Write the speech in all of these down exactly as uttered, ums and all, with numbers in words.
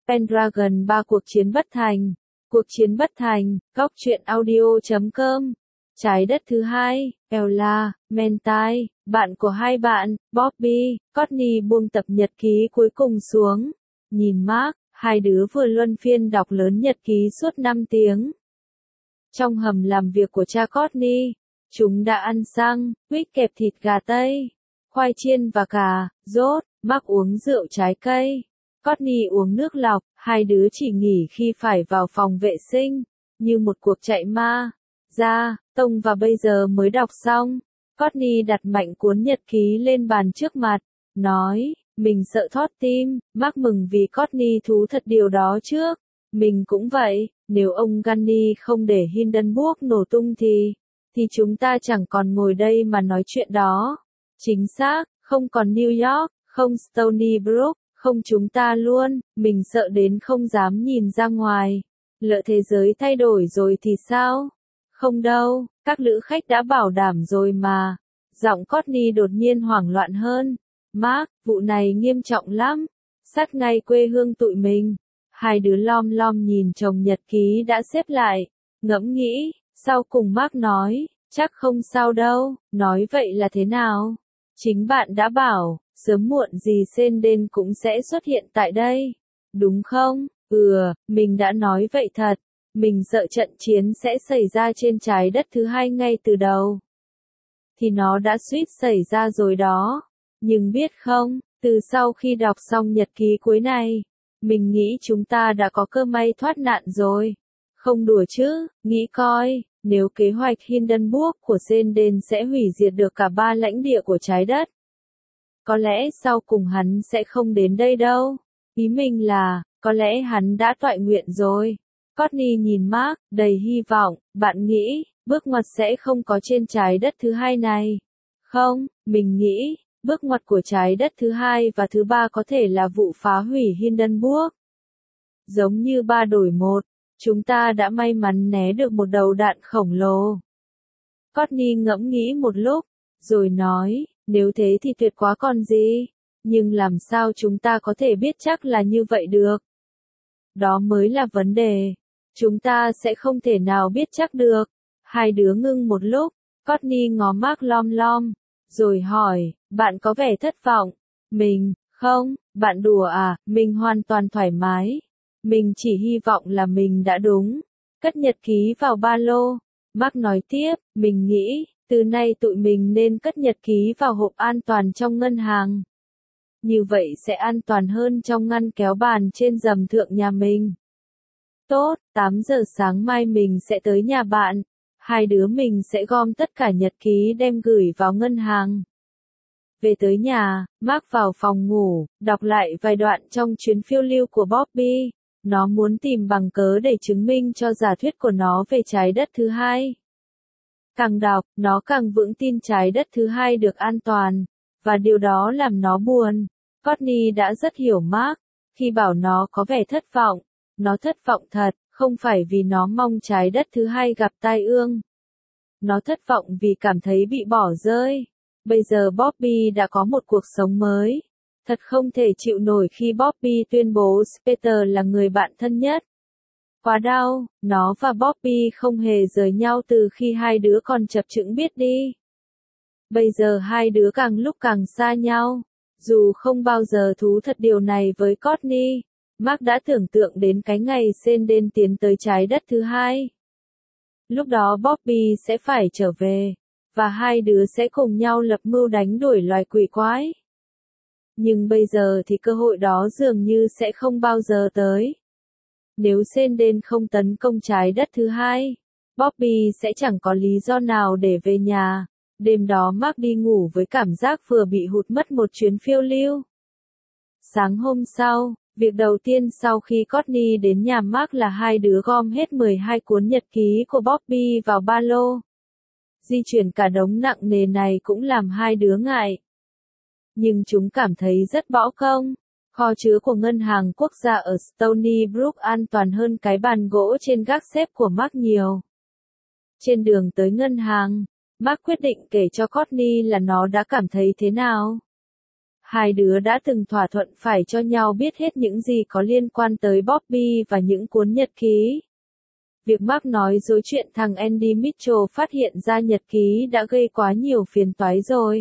Pendragon ba cuộc chiến bất thành. Cuộc chiến bất thành, góc truyện audio chấm com. Trái đất thứ hai, Ella, Mentai, bạn của hai bạn, Bobby, Courtney buông tập nhật ký cuối cùng xuống. Nhìn Mark, hai đứa vừa luân phiên đọc lớn nhật ký suốt năm tiếng. Trong hầm làm việc của cha Courtney, chúng đã ăn xăng, quýt kẹp thịt gà Tây, khoai chiên và cà, rốt, Mark uống rượu trái cây. Courtney uống nước lọc, hai đứa chỉ nghỉ khi phải vào phòng vệ sinh, như một cuộc chạy ma. Ra, tông và bây giờ mới đọc xong. Courtney đặt mạnh cuốn nhật ký lên bàn trước mặt, nói, mình sợ thót tim. Mark mừng vì Courtney thú thật điều đó trước. Mình cũng vậy, nếu ông Gunny không để Hindenburg nổ tung thì, thì chúng ta chẳng còn ngồi đây mà nói chuyện đó. Chính xác, không còn New York, không Stony Brook, không chúng ta luôn, mình sợ đến không dám nhìn ra ngoài. Lỡ thế giới thay đổi rồi thì sao? Không đâu, các lữ khách đã bảo đảm rồi mà. Giọng Courtney đột nhiên hoảng loạn hơn. Mark, vụ này nghiêm trọng lắm. Sát ngay quê hương tụi mình. Hai đứa lom lom nhìn chồng nhật ký đã xếp lại. Ngẫm nghĩ, sau cùng Mark nói, chắc không sao đâu, nói vậy là thế nào? Chính bạn đã bảo, sớm muộn gì Senden cũng sẽ xuất hiện tại đây. Đúng không? Ừ, mình đã nói vậy thật. Mình sợ trận chiến sẽ xảy ra trên trái đất thứ hai ngay từ đầu. Thì nó đã suýt xảy ra rồi đó. Nhưng biết không, từ sau khi đọc xong nhật ký cuối này, mình nghĩ chúng ta đã có cơ may thoát nạn rồi. Không đùa chứ, nghĩ coi, nếu kế hoạch Hindenburg của Senden sẽ hủy diệt được cả ba lãnh địa của trái đất. Có lẽ sau cùng hắn sẽ không đến đây đâu. Ý mình là, có lẽ hắn đã toại nguyện rồi. Courtney nhìn Mark, đầy hy vọng, bạn nghĩ, bước ngoặt sẽ không có trên trái đất thứ hai này. Không, mình nghĩ, bước ngoặt của trái đất thứ hai và thứ ba có thể là vụ phá hủy Hindenburg. Giống như ba đổi một, chúng ta đã may mắn né được một đầu đạn khổng lồ. Courtney ngẫm nghĩ một lúc, rồi nói, nếu thế thì tuyệt quá còn gì. Nhưng làm sao chúng ta có thể biết chắc là như vậy được? Đó mới là vấn đề. Chúng ta sẽ không thể nào biết chắc được. Hai đứa ngưng một lúc, Courtney ngó Mark lom lom, rồi hỏi, bạn có vẻ thất vọng. Mình, không, bạn đùa à, mình hoàn toàn thoải mái. Mình chỉ hy vọng là mình đã đúng. Cất nhật ký vào ba lô. Mark nói tiếp, mình nghĩ, từ nay tụi mình nên cất nhật ký vào hộp an toàn trong ngân hàng. Như vậy sẽ an toàn hơn trong ngăn kéo bàn trên giầm thượng nhà mình. Tốt, tám giờ sáng mai mình sẽ tới nhà bạn. Hai đứa mình sẽ gom tất cả nhật ký đem gửi vào ngân hàng. Về tới nhà, Mark vào phòng ngủ, đọc lại vài đoạn trong chuyến phiêu lưu của Bobby. Nó muốn tìm bằng cớ để chứng minh cho giả thuyết của nó về trái đất thứ hai. Càng đọc, nó càng vững tin trái đất thứ hai được an toàn. Và điều đó làm nó buồn. Courtney đã rất hiểu Mark. Khi bảo nó có vẻ thất vọng, nó thất vọng thật, không phải vì nó mong trái đất thứ hai gặp tai ương. Nó thất vọng vì cảm thấy bị bỏ rơi. Bây giờ Bobby đã có một cuộc sống mới. Thật không thể chịu nổi khi Bobby tuyên bố Peter là người bạn thân nhất. Quá đau, nó và Bobby không hề rời nhau từ khi hai đứa còn chập chững biết đi. Bây giờ hai đứa càng lúc càng xa nhau. Dù không bao giờ thú thật điều này với Courtney, Mark đã tưởng tượng đến cái ngày Senden tiến tới trái đất thứ hai. Lúc đó Bobby sẽ phải trở về, và hai đứa sẽ cùng nhau lập mưu đánh đuổi loài quỷ quái. Nhưng bây giờ thì cơ hội đó dường như sẽ không bao giờ tới. Nếu Senden không tấn công trái đất thứ hai, Bobby sẽ chẳng có lý do nào để về nhà. Đêm đó Mark đi ngủ với cảm giác vừa bị hụt mất một chuyến phiêu lưu. Sáng hôm sau, việc đầu tiên sau khi Courtney đến nhà Mark là hai đứa gom hết mười hai cuốn nhật ký của Bobby vào ba lô. Di chuyển cả đống nặng nề này cũng làm hai đứa ngại. Nhưng chúng cảm thấy rất bỏ công. Kho chứa của ngân hàng quốc gia ở Stony Brook an toàn hơn cái bàn gỗ trên gác xếp của Mark nhiều. Trên đường tới ngân hàng, Mark quyết định kể cho Courtney là nó đã cảm thấy thế nào. Hai đứa đã từng thỏa thuận phải cho nhau biết hết những gì có liên quan tới Bobby và những cuốn nhật ký. Việc Mark nói dối chuyện thằng Andy Mitchell phát hiện ra nhật ký đã gây quá nhiều phiền toái rồi.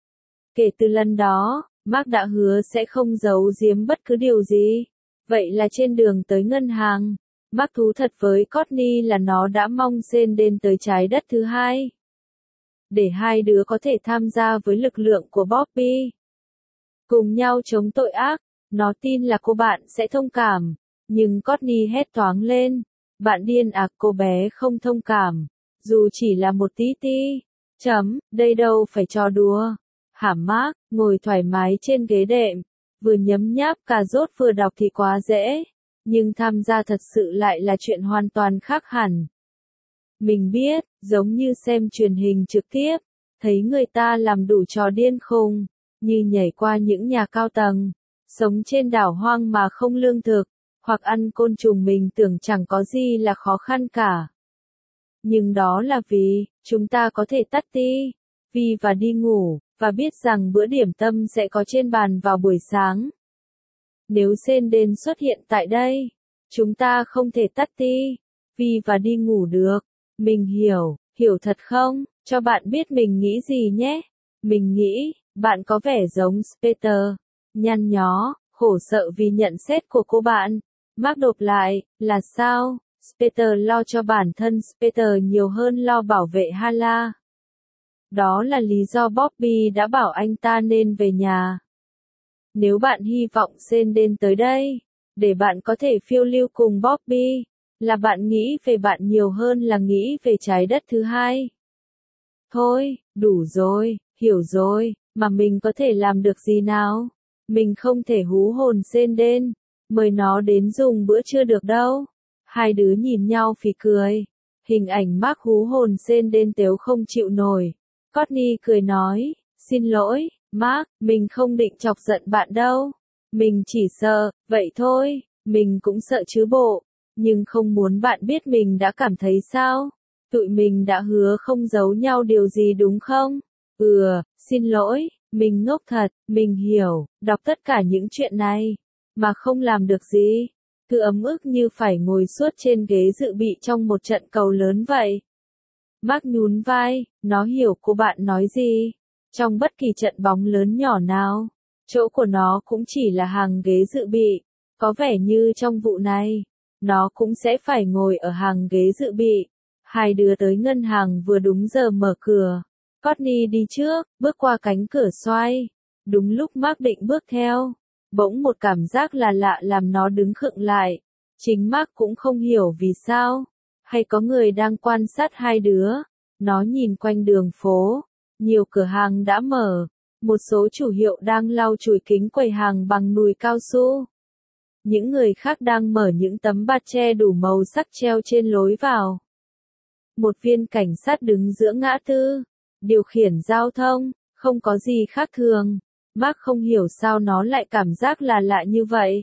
Kể từ lần đó, Mark đã hứa sẽ không giấu giếm bất cứ điều gì. Vậy là trên đường tới ngân hàng, Mark thú thật với Courtney là nó đã mong Senden tới trái đất thứ hai. Để hai đứa có thể tham gia với lực lượng của Bobby. Cùng nhau chống tội ác, nó tin là cô bạn sẽ thông cảm. Nhưng Courtney hét toáng lên. Bạn điên à, cô bé không thông cảm. Dù chỉ là một tí ti. Chấm, đây đâu phải trò đùa. Hả Mark, ngồi thoải mái trên ghế đệm. Vừa nhấm nháp cà rốt vừa đọc thì quá dễ. Nhưng tham gia thật sự lại là chuyện hoàn toàn khác hẳn. Mình biết, giống như xem truyền hình trực tiếp. Thấy người ta làm đủ trò điên khùng. Như nhảy qua những nhà cao tầng. Sống trên đảo hoang mà không lương thực. Hoặc ăn côn trùng mình tưởng chẳng có gì là khó khăn cả. Nhưng đó là vì, chúng ta có thể tắt ti vi và đi ngủ, và biết rằng bữa điểm tâm sẽ có trên bàn vào buổi sáng. Nếu Senden xuất hiện tại đây, chúng ta không thể tắt ti vi và đi ngủ được. Mình hiểu, hiểu thật không? Cho bạn biết mình nghĩ gì nhé. Mình nghĩ, bạn có vẻ giống Speter, nhăn nhó, khổ sợ vì nhận xét của cô bạn. Mark đột lại, là sao? Speter lo cho bản thân Speter nhiều hơn lo bảo vệ Hala. Đó là lý do Bobby đã bảo anh ta nên về nhà. Nếu bạn hy vọng Senden tới đây, để bạn có thể phiêu lưu cùng Bobby, là bạn nghĩ về bạn nhiều hơn là nghĩ về trái đất thứ hai. Thôi, đủ rồi, hiểu rồi, mà mình có thể làm được gì nào? Mình không thể hú hồn Senden, mời nó đến dùng bữa trưa được đâu. Hai đứa nhìn nhau phì cười. Hình ảnh Mark hú hồn Senden tếu không chịu nổi. Courtney cười nói, xin lỗi, Mark, mình không định chọc giận bạn đâu. Mình chỉ sợ, vậy thôi, mình cũng sợ chứ bộ. Nhưng không muốn bạn biết mình đã cảm thấy sao. Tụi mình đã hứa không giấu nhau điều gì đúng không? Ừ, xin lỗi, mình ngốc thật, mình hiểu, đọc tất cả những chuyện này, mà không làm được gì. Cứ ấm ức như phải ngồi suốt trên ghế dự bị trong một trận cầu lớn vậy. Mark nhún vai, nó hiểu cô bạn nói gì. Trong bất kỳ trận bóng lớn nhỏ nào, chỗ của nó cũng chỉ là hàng ghế dự bị. Có vẻ như trong vụ này, nó cũng sẽ phải ngồi ở hàng ghế dự bị. Hai đứa tới ngân hàng vừa đúng giờ mở cửa. Courtney đi trước, bước qua cánh cửa xoay. Đúng lúc Mark định bước theo, bỗng một cảm giác là lạ làm nó đứng khựng lại. Chính Mark cũng không hiểu vì sao. Hay có người đang quan sát hai đứa. Nó nhìn quanh đường phố. Nhiều cửa hàng đã mở. Một số chủ hiệu đang lau chùi kính quầy hàng bằng nùi cao su. Những người khác đang mở những tấm bạt che đủ màu sắc treo trên lối vào. Một viên cảnh sát đứng giữa ngã tư. Điều khiển giao thông, không có gì khác thường. Mark không hiểu sao nó lại cảm giác là lạ như vậy.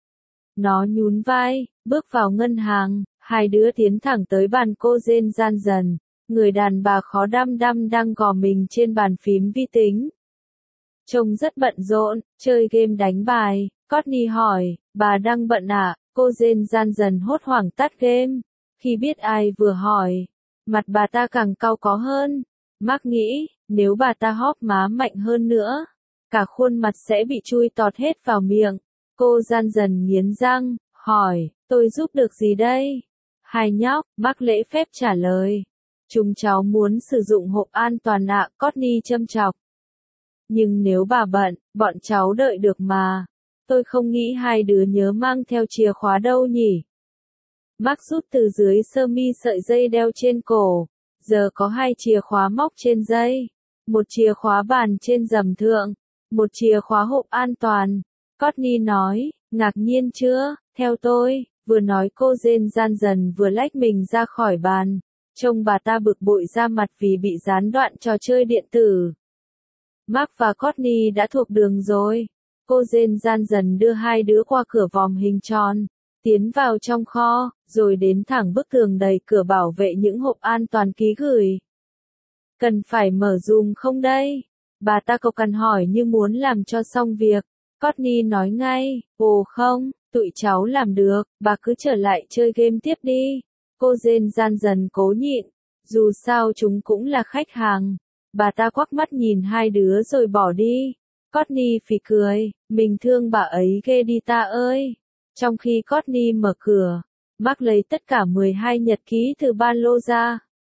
Nó nhún vai, bước vào ngân hàng, hai đứa tiến thẳng tới bàn cô Jane gian dần. Người đàn bà khó đăm đăm đang gò mình trên bàn phím vi tính. Trông rất bận rộn, chơi game đánh bài. Courtney hỏi, bà đang bận à? Cô Jane gian dần hốt hoảng tắt game. Khi biết ai vừa hỏi, mặt bà ta càng cau có hơn. Mark nghĩ, nếu bà ta hóp má mạnh hơn nữa, cả khuôn mặt sẽ bị chui tọt hết vào miệng. Cô gian dần nghiến răng, hỏi, tôi giúp được gì đây? Hai nhóc, Mark lễ phép trả lời. Chúng cháu muốn sử dụng hộp an toàn ạ, Courtney châm chọc. Nhưng nếu bà bận, bọn cháu đợi được mà. Tôi không nghĩ hai đứa nhớ mang theo chìa khóa đâu nhỉ. Mark rút từ dưới sơ mi sợi dây đeo trên cổ. Giờ có hai chìa khóa móc trên dây. Một chìa khóa bàn trên rầm thượng. Một chìa khóa hộp an toàn. Courtney nói, ngạc nhiên chưa, theo tôi, vừa nói cô Jane gian dần vừa lách mình ra khỏi bàn. Trông bà ta bực bội ra mặt vì bị gián đoạn trò chơi điện tử. Mark và Courtney đã thuộc đường rồi. Cô Jane gian dần đưa hai đứa qua cửa vòm hình tròn, tiến vào trong kho, rồi đến thẳng bức tường đầy cửa bảo vệ những hộp an toàn ký gửi. Cần phải mở dùm không đây? Bà ta cộc cằn hỏi như muốn làm cho xong việc. Courtney nói ngay, ồ không, tụi cháu làm được, bà cứ trở lại chơi game tiếp đi. Cô Jane gian dần cố nhịn, dù sao chúng cũng là khách hàng. Bà ta quắc mắt nhìn hai đứa rồi bỏ đi. Courtney phì cười, mình thương bà ấy ghê đi ta ơi. Trong khi Courtney mở cửa, Mark lấy tất cả mười hai nhật ký từ ba lô ra.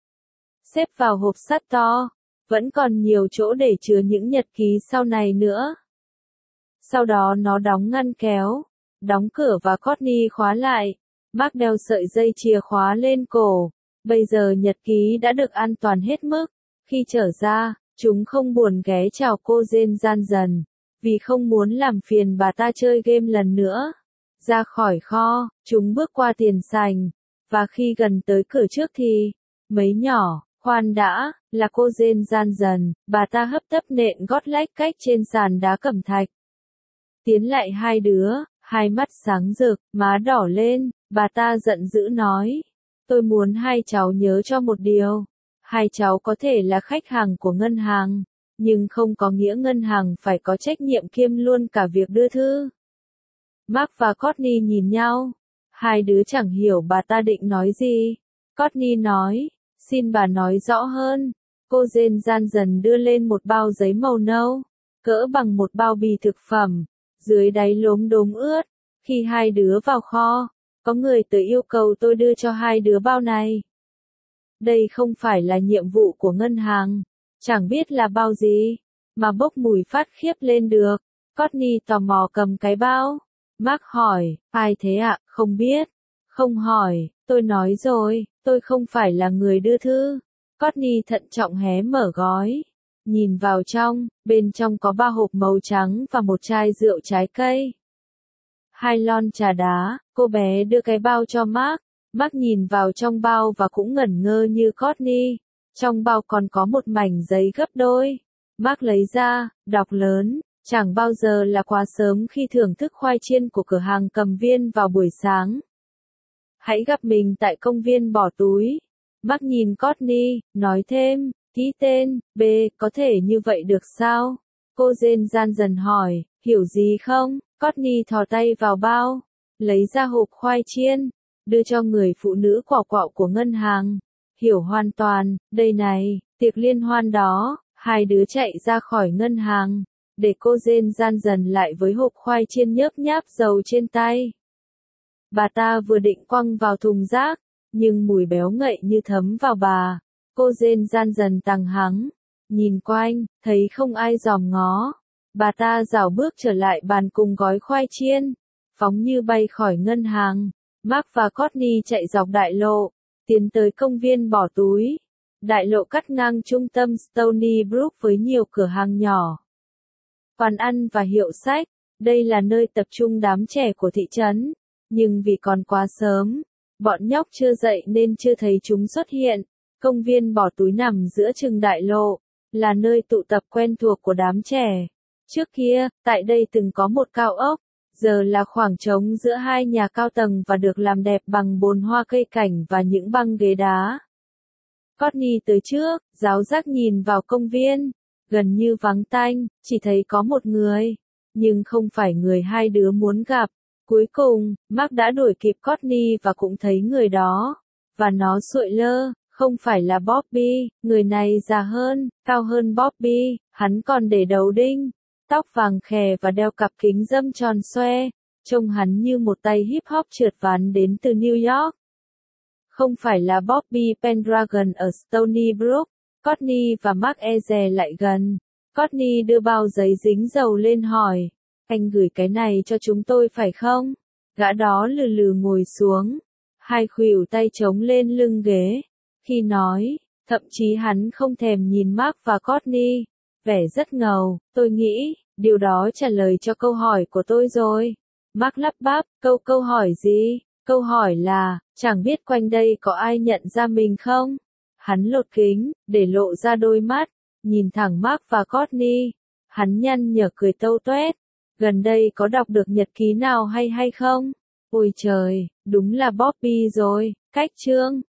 Xếp vào hộp sắt to, vẫn còn nhiều chỗ để chứa những nhật ký sau này nữa. Sau đó nó đóng ngăn kéo, đóng cửa và Courtney khóa lại. Mark đeo sợi dây chìa khóa lên cổ. Bây giờ nhật ký đã được an toàn hết mức. Khi trở ra, chúng không buồn ghé chào cô Jane gian dần, vì không muốn làm phiền bà ta chơi game lần nữa. Ra khỏi kho, chúng bước qua tiền sảnh, và khi gần tới cửa trước thì, mấy nhỏ, khoan đã, là cô Jane gian dần, bà ta hấp tấp nện gót lách cách trên sàn đá cẩm thạch. Tiến lại hai đứa, hai mắt sáng rực, má đỏ lên, bà ta giận dữ nói. Tôi muốn hai cháu nhớ cho một điều. Hai cháu có thể là khách hàng của ngân hàng, nhưng không có nghĩa ngân hàng phải có trách nhiệm kiêm luôn cả việc đưa thư. Mark và Courtney nhìn nhau. Hai đứa chẳng hiểu bà ta định nói gì. Courtney nói, xin bà nói rõ hơn. Cô Jane gian dần đưa lên một bao giấy màu nâu, cỡ bằng một bao bì thực phẩm, dưới đáy lốm đốm ướt. Khi hai đứa vào kho, có người tới yêu cầu tôi đưa cho hai đứa bao này. Đây không phải là nhiệm vụ của ngân hàng, chẳng biết là bao gì, mà bốc mùi phát khiếp lên được. Courtney tò mò cầm cái bao. Mark hỏi, ai thế ạ, không biết. Không hỏi, tôi nói rồi, tôi không phải là người đưa thư. Courtney thận trọng hé mở gói. Nhìn vào trong, bên trong có ba hộp màu trắng và một chai rượu trái cây. Hai lon trà đá, cô bé đưa cái bao cho Mark. Mark nhìn vào trong bao và cũng ngẩn ngơ như Courtney. Trong bao còn có một mảnh giấy gấp đôi. Mark lấy ra, đọc lớn, chẳng bao giờ là quá sớm khi thưởng thức khoai chiên của cửa hàng Cầm Viên vào buổi sáng. Hãy gặp mình tại công viên bỏ túi. Mark nhìn Courtney, nói thêm, ký tên, B, có thể như vậy được sao? Cô Jane gian dần hỏi, hiểu gì không? Courtney thò tay vào bao, lấy ra hộp khoai chiên, đưa cho người phụ nữ quạo quạo của ngân hàng. Hiểu hoàn toàn, đây này, tiệc liên hoan đó. Hai đứa chạy ra khỏi ngân hàng, để cô Jane gian dần lại với hộp khoai chiên nhớp nháp dầu trên tay. Bà ta vừa định quăng vào thùng rác, nhưng mùi béo ngậy như thấm vào bà. Cô Jane gian dần tăng hắng, nhìn quanh, thấy không ai dòm ngó. Bà ta rảo bước trở lại bàn cùng gói khoai chiên, phóng như bay khỏi ngân hàng. Mark và Courtney chạy dọc đại lộ, tiến tới công viên bỏ túi. Đại lộ cắt ngang trung tâm Stony Brook với nhiều cửa hàng nhỏ, quán ăn và hiệu sách. Đây là nơi tập trung đám trẻ của thị trấn, nhưng vì còn quá sớm, bọn nhóc chưa dậy nên chưa thấy chúng xuất hiện. Công viên bỏ túi nằm giữa chừng đại lộ, là nơi tụ tập quen thuộc của đám trẻ. Trước kia, tại đây từng có một cao ốc, giờ là khoảng trống giữa hai nhà cao tầng và được làm đẹp bằng bồn hoa cây cảnh và những băng ghế đá. Courtney tới trước, giáo giác nhìn vào công viên, gần như vắng tanh, chỉ thấy có một người, nhưng không phải người hai đứa muốn gặp. Cuối cùng, Mark đã đuổi kịp Courtney và cũng thấy người đó, và nó sụi lơ, không phải là Bobby, người này già hơn, cao hơn Bobby, hắn còn để đầu đinh, tóc vàng khè và đeo cặp kính râm tròn xoe, trông hắn như một tay hip hop trượt ván đến từ New York. Không phải là Bobby Pendragon ở Stony Brook. Courtney và Mark e dè lại gần. Courtney đưa bao giấy dính dầu lên hỏi, anh gửi cái này cho chúng tôi phải không? Gã đó lừ lừ ngồi xuống, hai khuỷu tay chống lên lưng ghế. Khi nói, thậm chí hắn không thèm nhìn Mark và Courtney, vẻ rất ngầu. Tôi nghĩ, điều đó trả lời cho câu hỏi của tôi rồi. Mark lắp bắp, câu câu hỏi gì? Câu hỏi là, chẳng biết quanh đây có ai nhận ra mình không? Hắn lột kính, để lộ ra đôi mắt, nhìn thẳng Mark và Courtney. Hắn nhăn nhở cười tâu tuét. Gần đây có đọc được nhật ký nào hay hay không? Ôi trời, đúng là Bobby rồi, cách chương.